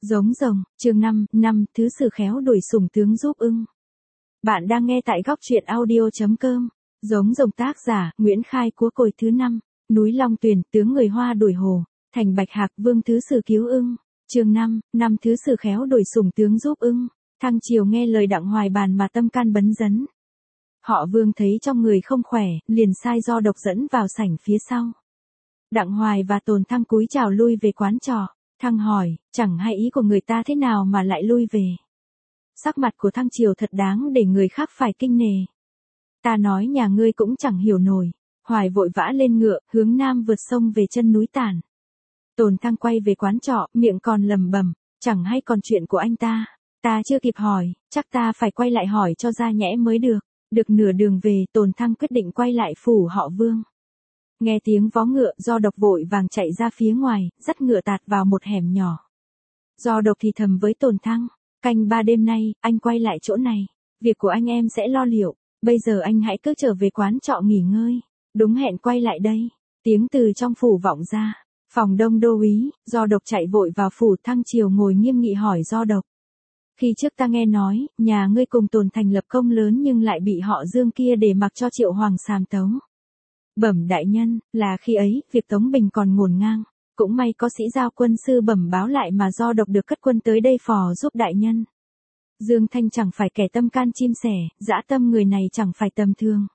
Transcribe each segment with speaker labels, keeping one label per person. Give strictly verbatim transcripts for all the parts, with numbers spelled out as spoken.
Speaker 1: Giống rồng, chương năm, năm, thứ sử khéo đuổi sủng tướng giúp ưng. Bạn đang nghe tại góc truyện audio.com. Giống rồng tác giả, Nguyễn Khai Cúa Cồi thứ năm, núi Long Tuyền, tướng người Hoa đuổi hồ, thành Bạch Hạc vương thứ sử cứu ưng. Chương năm, năm thứ sử khéo đuổi sủng tướng giúp ưng. Thăng Triều nghe lời Đặng Hoài bàn mà tâm can bấn dấn. Họ Vương thấy trong người không khỏe, liền sai Do Độc dẫn vào sảnh phía sau. Đặng Hoài và Tồn Thăng cúi chào lui về quán trọ. Thăng hỏi, chẳng hay ý của người ta thế nào mà lại lui về. Sắc mặt của Thăng Triều thật đáng để người khác phải kinh nề. Ta nói nhà ngươi cũng chẳng hiểu nổi. Hoài vội vã lên ngựa, hướng nam vượt sông về chân núi Tản. Tồn Thăng quay về quán trọ, miệng còn lầm bầm, chẳng hay còn chuyện của anh ta. Ta chưa kịp hỏi, chắc ta phải quay lại hỏi cho ra nhẽ mới được. Được nửa đường về, Tồn Thăng quyết định quay lại phủ họ Vương. Nghe tiếng vó ngựa, Do Độc vội vàng chạy ra phía ngoài, dắt ngựa tạt vào một hẻm nhỏ. Do Độc thì thầm với Tồn Thăng, canh ba đêm nay, anh quay lại chỗ này, việc của anh em sẽ lo liệu, bây giờ anh hãy cứ trở về quán trọ nghỉ ngơi, đúng hẹn quay lại đây. Tiếng từ trong phủ vọng ra, phòng đông đô úy, Do Độc chạy vội vào phủ. Thăng Triều ngồi nghiêm nghị hỏi Do Độc. Khi trước ta nghe nói, nhà ngươi cùng Tồn thành lập công lớn nhưng lại bị họ Dương kia để mặc cho Triệu Hoàng sàm tấu. Bẩm đại nhân, là khi ấy, việc Tống Bình còn ngổn ngang, cũng may có sĩ giao quân sư bẩm báo lại mà Do Độc được cất quân tới đây phò giúp đại nhân. Dương Thanh chẳng phải kẻ tâm can chim sẻ, dã tâm người này chẳng phải tầm thường.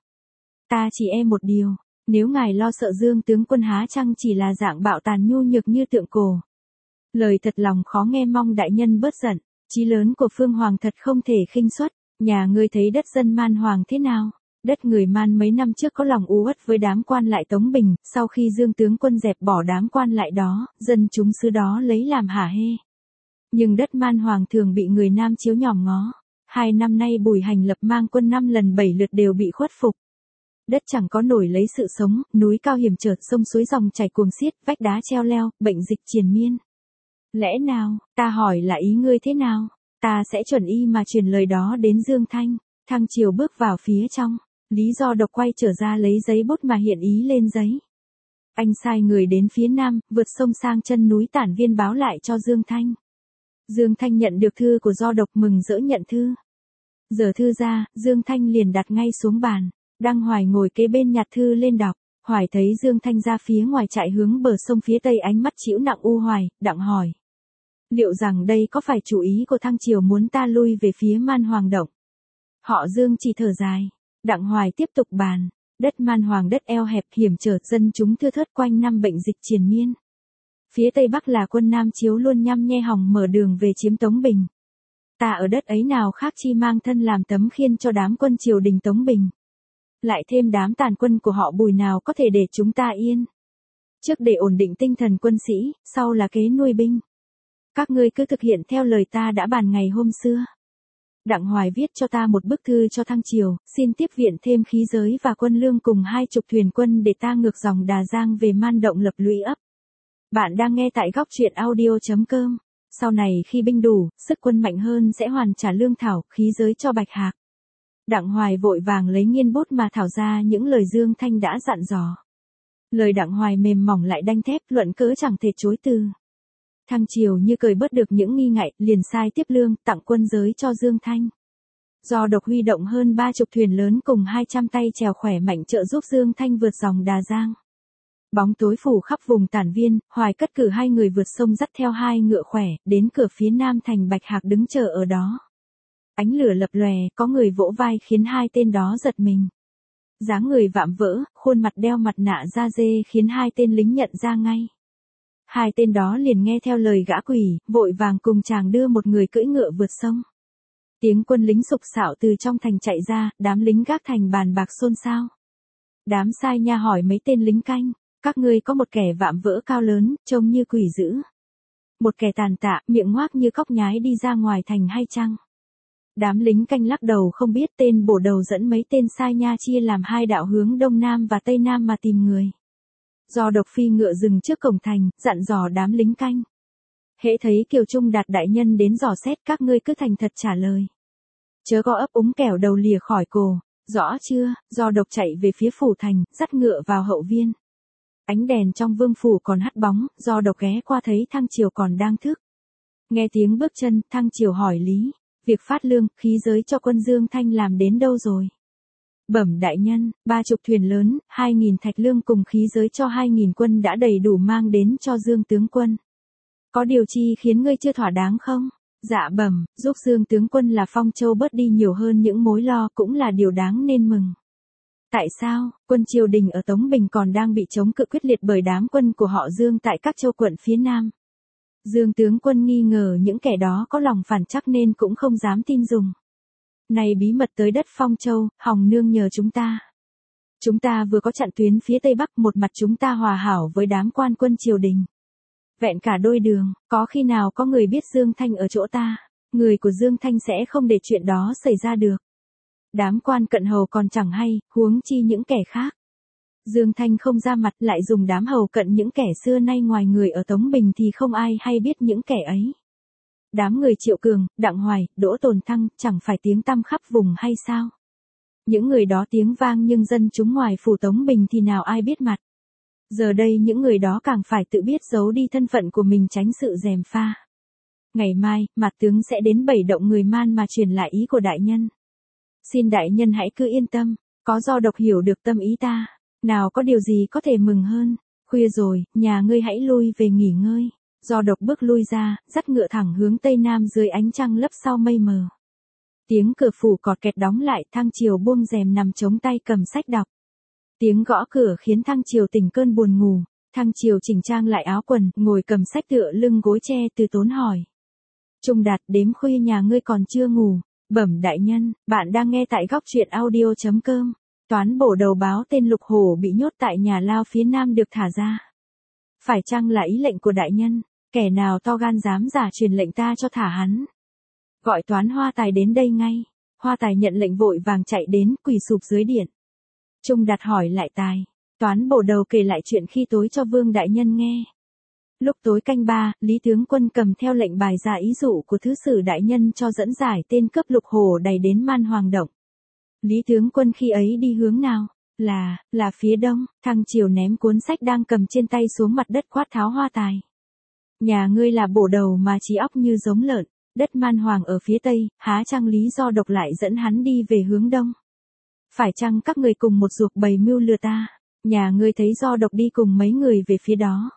Speaker 1: Ta chỉ e một điều, nếu ngài lo sợ Dương tướng quân há chăng chỉ là dạng bạo tàn nhu nhược như tượng cổ. Lời thật lòng khó nghe, mong đại nhân bớt giận, chí lớn của Phương Hoàng thật không thể khinh suất. Nhà ngươi thấy đất dân Man Hoàng thế nào? Đất người Man mấy năm trước có lòng u uất với đám quan lại Tống Bình, sau khi Dương tướng quân dẹp bỏ đám quan lại đó, dân chúng xứ đó lấy làm hả hê. Nhưng đất Man Hoàng thường bị người Nam chiếu nhòm ngó. Hai năm nay Bùi Hành Lập mang quân năm lần bảy lượt đều bị khuất phục. Đất chẳng có nổi lấy sự sống, núi cao hiểm trở, sông suối dòng chảy cuồng xiết, vách đá treo leo, bệnh dịch triền miên. Lẽ nào, ta hỏi là ý ngươi thế nào? Ta sẽ chuẩn y mà truyền lời đó đến Dương Thanh. Thăng Triều bước vào phía trong. Lý Do Độc quay trở ra lấy giấy bút mà hiện ý lên giấy. Anh sai người đến phía nam, vượt sông sang chân núi Tản viên báo lại cho Dương Thanh. Dương Thanh nhận được thư của Do Độc mừng rỡ nhận thư. Giờ thư ra, Dương Thanh liền đặt ngay xuống bàn. Đăng Hoài ngồi kế bên nhặt thư lên đọc. Hoài thấy Dương Thanh ra phía ngoài chạy hướng bờ sông phía tây, ánh mắt chĩu nặng u hoài, đặng hỏi. Liệu rằng đây có phải chủ ý của Thăng Triều muốn ta lui về phía Man Hoàng động? Họ Dương chỉ thở dài. Đặng Hoài tiếp tục bàn. Đất Man Hoàng đất eo hẹp hiểm trở, dân chúng thưa thớt, quanh năm bệnh dịch triền miên. Phía tây bắc là quân Nam Chiếu luôn nhăm nhe hòng mở đường về chiếm Tống Bình. Ta ở đất ấy nào khác chi mang thân làm tấm khiên cho đám quân triều đình Tống Bình. Lại thêm đám tàn quân của họ Bùi nào có thể để chúng ta yên. Trước để ổn định tinh thần quân sĩ, sau là kế nuôi binh. Các ngươi cứ thực hiện theo lời ta đã bàn ngày hôm xưa. Đặng Hoài viết cho ta một bức thư cho Thăng Triều, xin tiếp viện thêm khí giới và quân lương cùng hai chục thuyền quân để ta ngược dòng Đà Giang về Man Động lập lũy ấp. Bạn đang nghe tại góc truyện audio.com. Sau này khi binh đủ, sức quân mạnh hơn sẽ hoàn trả lương thảo, khí giới cho Bạch Hạc. Đặng Hoài vội vàng lấy nghiên bút mà thảo ra những lời Dương Thanh đã dặn dò. Lời Đặng Hoài mềm mỏng lại đanh thép, luận cớ chẳng thể chối từ. Thăng Triều như cười bớt được những nghi ngại, liền sai tiếp lương, tặng quân giới cho Dương Thanh. Do Độc huy động hơn ba chục thuyền lớn cùng hai trăm tay chèo khỏe mạnh trợ giúp Dương Thanh vượt dòng Đà Giang. Bóng tối phủ khắp vùng Tản viên, Hoài cất cử hai người vượt sông dắt theo hai ngựa khỏe, đến cửa phía nam thành Bạch Hạc đứng chờ ở đó. Ánh lửa lập lòe, có người vỗ vai khiến hai tên đó giật mình. Dáng người vạm vỡ, khuôn mặt đeo mặt nạ da dê khiến hai tên lính nhận ra ngay. Hai tên đó liền nghe theo lời gã quỷ, vội vàng cùng chàng đưa một người cưỡi ngựa vượt sông. Tiếng quân lính sục sạo từ trong thành chạy ra, đám lính gác thành bàn bạc xôn xao. Đám sai nha hỏi mấy tên lính canh, các ngươi có một kẻ vạm vỡ cao lớn, trông như quỷ dữ. Một kẻ tàn tạ, miệng ngoác như cóc nhái đi ra ngoài thành hay chăng? Đám lính canh lắc đầu không biết. Tên bổ đầu dẫn mấy tên sai nha chia làm hai đạo hướng đông nam và tây nam mà tìm người. Do Độc phi ngựa dừng trước cổng thành, dặn dò đám lính canh. Hễ thấy Kiều Trung Đạt đại nhân đến dò xét, các ngươi cứ thành thật trả lời. Chớ có ấp úng kẻo đầu lìa khỏi cổ, rõ chưa? Do Độc chạy về phía phủ thành, dắt ngựa vào hậu viên. Ánh đèn trong vương phủ còn hắt bóng, Do Độc ghé qua thấy Thăng Triều còn đang thức. Nghe tiếng bước chân, Thăng Triều hỏi Lý, việc phát lương, khí giới cho quân Dương Thanh làm đến đâu rồi? Bẩm đại nhân, ba chục thuyền lớn, hai nghìn thạch lương cùng khí giới cho hai nghìn quân đã đầy đủ mang đến cho Dương tướng quân. Có điều chi khiến ngươi chưa thỏa đáng không? Dạ bẩm, giúp Dương tướng quân là Phong Châu bớt đi nhiều hơn những mối lo cũng là điều đáng nên mừng. Tại sao, quân triều đình ở Tống Bình còn đang bị chống cự quyết liệt bởi đám quân của họ Dương tại các châu quận phía Nam? Dương tướng quân nghi ngờ những kẻ đó có lòng phản chắc nên cũng không dám tin dùng. Này bí mật tới đất Phong Châu, Hồng Nương nhờ chúng ta. Chúng ta vừa có chặn tuyến phía Tây Bắc, một mặt chúng ta hòa hảo với đám quan quân triều đình. Vẹn cả đôi đường, có khi nào có người biết Dương Thanh ở chỗ ta, người của Dương Thanh sẽ không để chuyện đó xảy ra được. Đám quan cận hầu còn chẳng hay, huống chi những kẻ khác. Dương Thanh không ra mặt lại dùng đám hầu cận những kẻ xưa nay ngoài người ở Tống Bình thì không ai hay biết những kẻ ấy. Đám người Triệu Cường, Đặng Hoài, Đỗ Tồn Thăng chẳng phải tiếng tăm khắp vùng hay sao? Những người đó tiếng vang nhưng dân chúng ngoài phủ Tống Bình thì nào ai biết mặt. Giờ đây những người đó càng phải tự biết giấu đi thân phận của mình tránh sự gièm pha. Ngày mai, Mạt tướng sẽ đến Bảy Động người Man mà truyền lại ý của đại nhân. Xin đại nhân hãy cứ yên tâm, có Do Độc hiểu được tâm ý ta, nào có điều gì có thể mừng hơn. Khuya rồi, nhà ngươi hãy lui về nghỉ ngơi. Do Độc bước lui ra, dắt ngựa thẳng hướng Tây Nam dưới ánh trăng lấp sau mây mờ. Tiếng cửa phủ cọt kẹt đóng lại, Thăng Triều buông rèm nằm chống tay cầm sách đọc. Tiếng gõ cửa khiến Thăng Triều tỉnh cơn buồn ngủ. Thăng Triều chỉnh trang lại áo quần, ngồi cầm sách tựa lưng gối tre từ tốn hỏi. Trung Đạt, đếm khuya nhà ngươi còn chưa ngủ? Bẩm đại nhân, bạn đang nghe tại góc truyện audio chấm com. Toán bổ đầu báo tên Lục Hổ bị nhốt tại nhà lao phía Nam được thả ra. Phải chăng là ý lệnh của đại nhân? Kẻ nào to gan dám giả truyền lệnh ta cho thả hắn? Gọi Toán Hoa Tài đến đây ngay. Hoa Tài nhận lệnh vội vàng chạy đến, quỳ sụp dưới điện. Trung Đạt hỏi lại Tài. Toán bổ đầu kể lại chuyện khi tối cho Vương đại nhân nghe. Lúc tối canh ba, Lý tướng quân cầm theo lệnh bài ra ý dụ của thứ sử đại nhân cho dẫn giải tên cướp Lục Hổ đầy đến Man Hoàng Động. Lý tướng quân khi ấy đi hướng nào? Là, là phía đông. Thăng Triều ném cuốn sách đang cầm trên tay xuống mặt đất quát tháo Hoa Tài. Nhà ngươi là bổ đầu mà trí óc như giống lợn, đất Man Hoàng ở phía tây, há chăng lý Do Độc lại dẫn hắn đi về hướng đông? Phải chăng các người cùng một ruột bày mưu lừa ta? Nhà ngươi thấy Do Độc đi cùng mấy người về phía đó?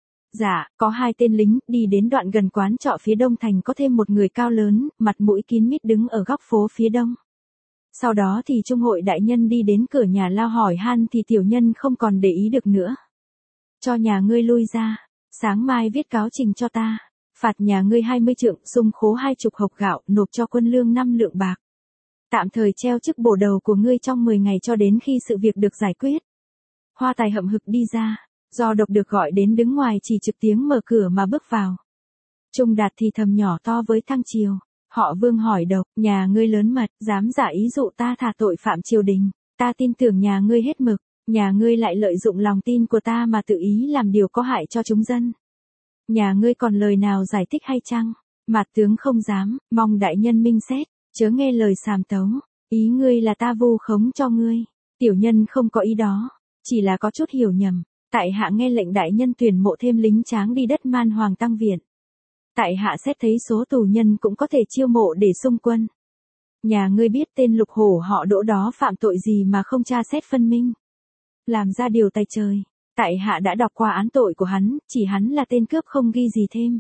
Speaker 1: Dạ, có hai tên lính, đi đến đoạn gần quán trọ phía đông thành có thêm một người cao lớn, mặt mũi kín mít đứng ở góc phố phía đông. Sau đó thì trung hội đại nhân đi đến cửa nhà lao hỏi han thì tiểu nhân không còn để ý được nữa. Cho nhà ngươi lui ra, sáng mai viết cáo trình cho ta, phạt nhà ngươi hai mươi trượng, sung khố hai chục hộc gạo, nộp cho quân lương năm lượng bạc. Tạm thời treo chức bổ đầu của ngươi trong mười ngày cho đến khi sự việc được giải quyết. Hoa Tài hậm hực đi ra, Do Độc được gọi đến đứng ngoài chỉ trực tiếng mở cửa mà bước vào. Trung Đạt thì thầm nhỏ to với Thăng Triều. Họ Vương hỏi Độc, nhà ngươi lớn mật, dám giả ý dụ ta thả tội phạm triều đình, ta tin tưởng nhà ngươi hết mực, nhà ngươi lại lợi dụng lòng tin của ta mà tự ý làm điều có hại cho chúng dân. Nhà ngươi còn lời nào giải thích hay chăng? Mạt tướng không dám, mong đại nhân minh xét, chớ nghe lời sàm tấu, ý ngươi là ta vu khống cho ngươi, tiểu nhân không có ý đó, chỉ là có chút hiểu nhầm, tại hạ nghe lệnh đại nhân tuyển mộ thêm lính tráng đi đất Man Hoàng tăng viện. Tại hạ xét thấy số tù nhân cũng có thể chiêu mộ để xung quân. Nhà ngươi biết tên Lục Hổ họ Đỗ đó phạm tội gì mà không tra xét phân minh. Làm ra điều tay trời. Tại hạ đã đọc qua án tội của hắn, chỉ hắn là tên cướp không ghi gì thêm.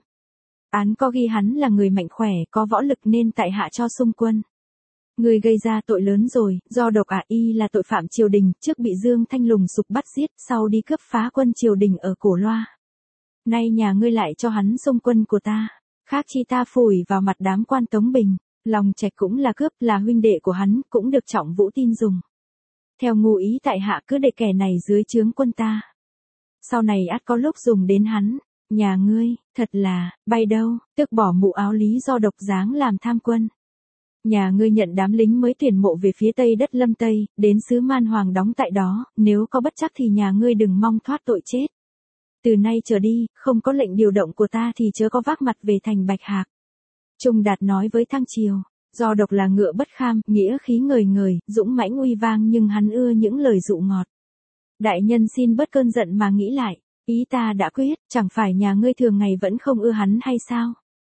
Speaker 1: Án có ghi hắn là người mạnh khỏe, có võ lực nên tại hạ cho xung quân. Người gây ra tội lớn rồi, Do Độc à y là tội phạm triều đình, trước bị Dương Thanh lùng sục bắt giết, sau đi cướp phá quân triều đình ở Cổ Loa. Nay nhà ngươi lại cho hắn xung quân của ta, khác chi ta phủi vào mặt đám quan Tống Bình, Lòng Trạch cũng là cướp, là huynh đệ của hắn, cũng được Trọng Vũ tin dùng. Theo ngu ý tại hạ cứ để kẻ này dưới trướng quân ta. Sau này ắt có lúc dùng đến hắn, nhà ngươi, thật là, bay đâu, tước bỏ mũ áo Lý Do Độc dáng làm tham quân. Nhà ngươi nhận đám lính mới tuyển mộ về phía tây đất Lâm Tây, đến xứ Man Hoàng đóng tại đó, nếu có bất chắc thì nhà ngươi đừng mong thoát tội chết. Từ nay trở đi, không có lệnh điều động của ta thì chớ có vác mặt về thành Bạch Hạc. Trung Đạt nói với Thăng Triều, Do Độc là ngựa bất kham, nghĩa khí ngời ngời, dũng mãnh uy vang nhưng hắn ưa những lời dụ ngọt. Đại nhân xin bớt cơn giận mà nghĩ lại, ý ta đã quyết, chẳng phải nhà ngươi thường ngày vẫn không ưa hắn hay sao?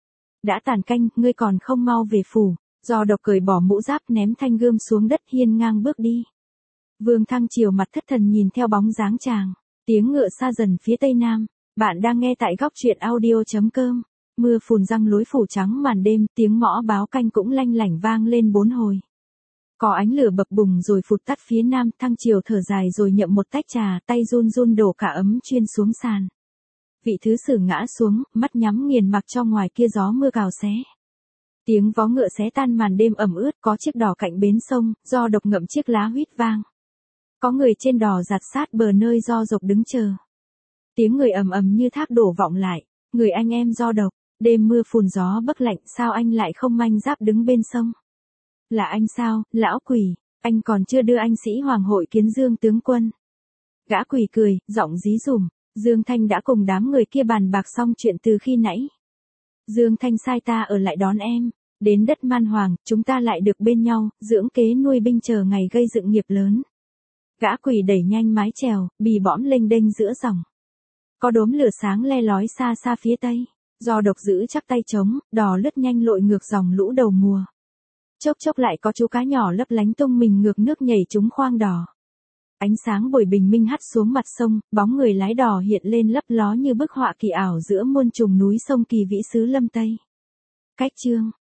Speaker 1: Đã tàn canh, ngươi còn không mau về phủ. Do độc cởi bỏ mũ giáp ném thanh gươm xuống đất hiên ngang bước đi. Vương Thăng chiều mặt thất thần nhìn theo bóng dáng chàng. Tiếng ngựa xa dần phía tây nam. Bạn đang nghe tại góc truyện audio.com. Mưa phùn răng lối phủ trắng màn đêm, tiếng mõ báo canh cũng lanh lảnh vang lên bốn hồi. Có ánh lửa bập bùng rồi phụt tắt phía nam, Thăng chiều thở dài rồi nhậm một tách trà, tay run run đổ cả ấm chuyên xuống sàn. Vị thứ sử ngã xuống, mắt nhắm nghiền mặc cho ngoài kia gió mưa cào xé. Tiếng vó ngựa xé tan màn đêm ẩm ướt, có chiếc đò cạnh bến sông, do độc ngậm chiếc lá huýt vang. Có người trên đò giặt sát bờ nơi do dộc đứng chờ. Tiếng người ầm ầm như thác đổ vọng lại, người anh em do độc, đêm mưa phùn gió bấc lạnh, sao anh lại không manh giáp đứng bên sông? Là anh sao, lão quỷ, anh còn chưa đưa anh sĩ hoàng hội kiến Dương tướng quân. Gã quỷ cười, giọng dí dùm, Dương Thanh đã cùng đám người kia bàn bạc xong chuyện từ khi nãy. Dương Thanh sai ta ở lại đón em, đến đất Man Hoàng, chúng ta lại được bên nhau, dưỡng kế nuôi binh chờ ngày gây dựng nghiệp lớn. Gã quỷ đẩy nhanh mái chèo, bì bõm lênh đênh giữa dòng. Có đốm lửa sáng le lói xa xa phía tây, do độc giữ chắc tay trống, đò lướt nhanh lội ngược dòng lũ đầu mùa. Chốc chốc lại có chú cá nhỏ lấp lánh tung mình ngược nước nhảy trúng khoang đò. Ánh sáng buổi bình minh hắt xuống mặt sông, bóng người lái đò hiện lên lấp ló như bức họa kỳ ảo giữa muôn trùng núi sông kỳ vĩ xứ Lâm Tây. Cách chương,